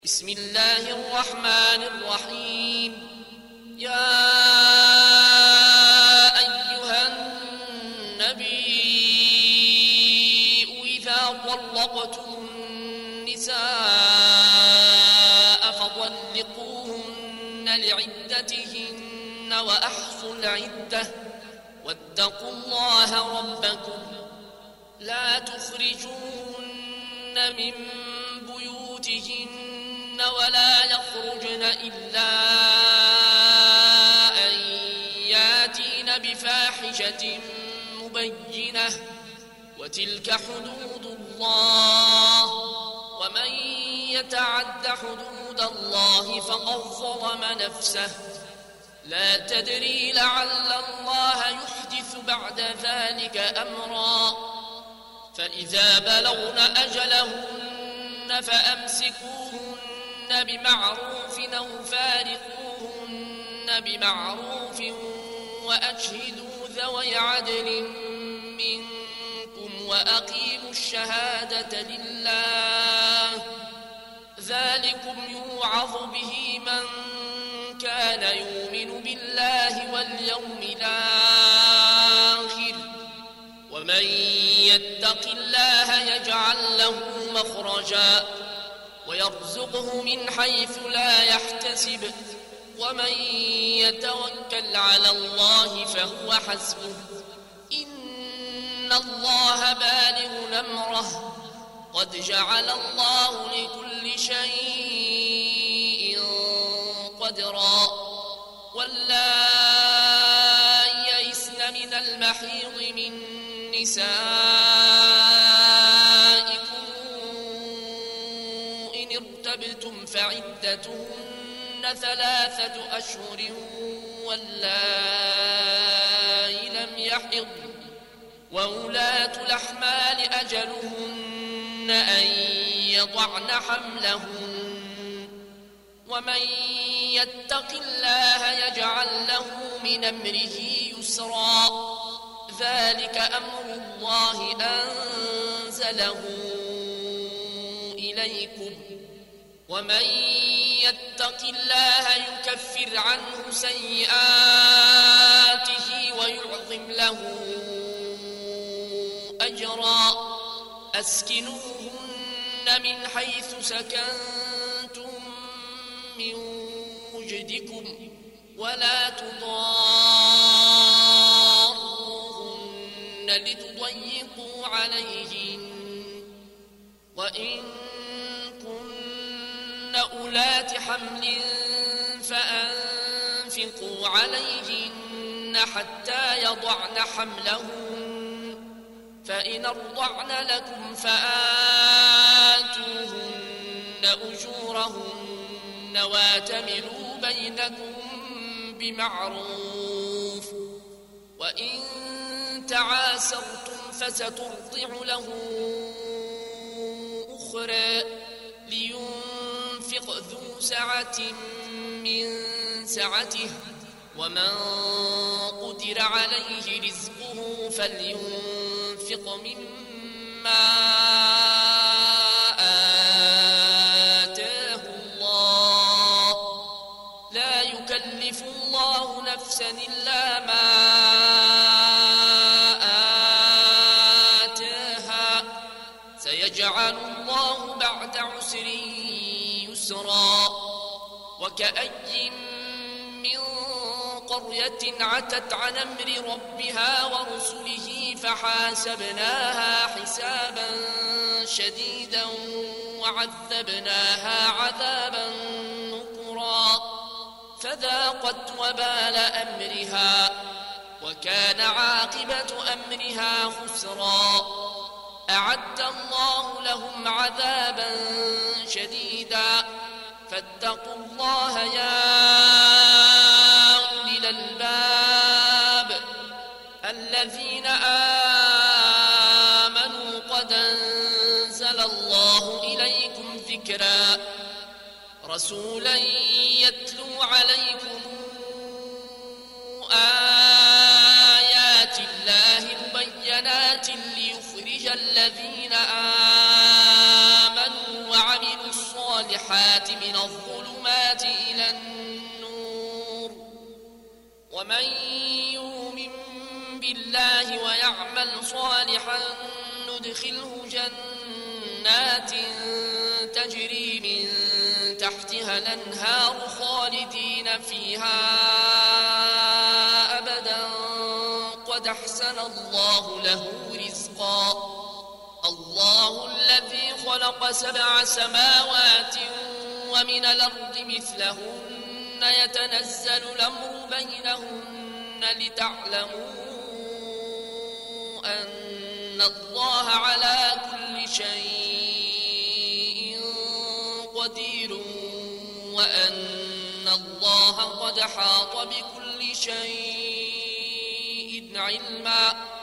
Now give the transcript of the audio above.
بسم الله الرحمن الرحيم. يا أيها النبي إذا طلقتم النساء فطلقوهن لعدتهن وأحصوا العدة واتقوا الله ربكم لا تخرجوهن من بيوتهن ولا يخرجن إلا أن ياتين بفاحشة مبينة وتلك حدود الله ومن يتعد حدود الله فقد ظلم نفسه لا تدري لعل الله يحدث بعد ذلك أمرا فإذا بلغن أجلهن فأمسكوهن بمعروف أو فارقوهن بمعروف وأشهدوا ذوي عدل منكم وأقيموا الشهادة لله ذلكم يوعظ به من كان يؤمن بالله واليوم الآخر ومن يتق الله يجعل له مخرجا ويرزقه من حيث لا يحتسب ومن يتوكل على الله فهو حسبه إن الله بالغ أمره قد جعل الله لكل شيء قدرا واللائي يئسن من المحيض من نسائكم إن ارتبتم فعدتهن 3 أشهر واللائي لم يحضن وأولاة الأحمال أجلهن أن يضعن حملهن ومن يتق الله يجعل له من أمره يسرا ذلك أمر الله أنزله إليكم ومن يتق الله يكفر عنه سيئاته ويعظم له أجرا أسكنوهن من حيث سكنتم من وجدكم ولا تضاروهن لتضيقوا عليهن وإن كن أولات حمل فأنفقوا عليهن حتى يضعن حملهن فإن أرضعن لكم فآتوهن أجورهن واتمروا بينكم بمعروف وإن تعاسرتم فسترضع له أخرى لينفق ذو سعة من سعته ومن قدر عليه رزقه فلينفق مما آتاه الله لا يكلف الله نفسا إلا ما آتاها سيجعل الله بعد عسر يسرا وكأي من قرية عتت عن أمر ربها ورسله فحاسبناها حسابا شديدا وعذبناها عذابا نكرا فذاقت وبال أمرها وكان عاقبة أمرها خسرا أعد الله لهم عذابا شديدا فاتقوا الله يا أولي الألباب الذين آمنوا قد أنزل الله إليكم ذكرا رسولا يتلو عليكم آيات الله مبينات ليخرج الذين آمنوا وعملوا الصالحات من الظلمات إلى النور ومن يؤمن بالله ويعمل صالحا ندخله جنات تجري من تحتها الأنهار خالدين فيها أبدا قد أحسن الله له رزقا الله الذي خلق 7 سماوات ومن الأرض مثلهن يتنزل الأمر بينهن لتعلموا أن الله على كل شيء قدير وأن الله قد حاط بكل شيء علما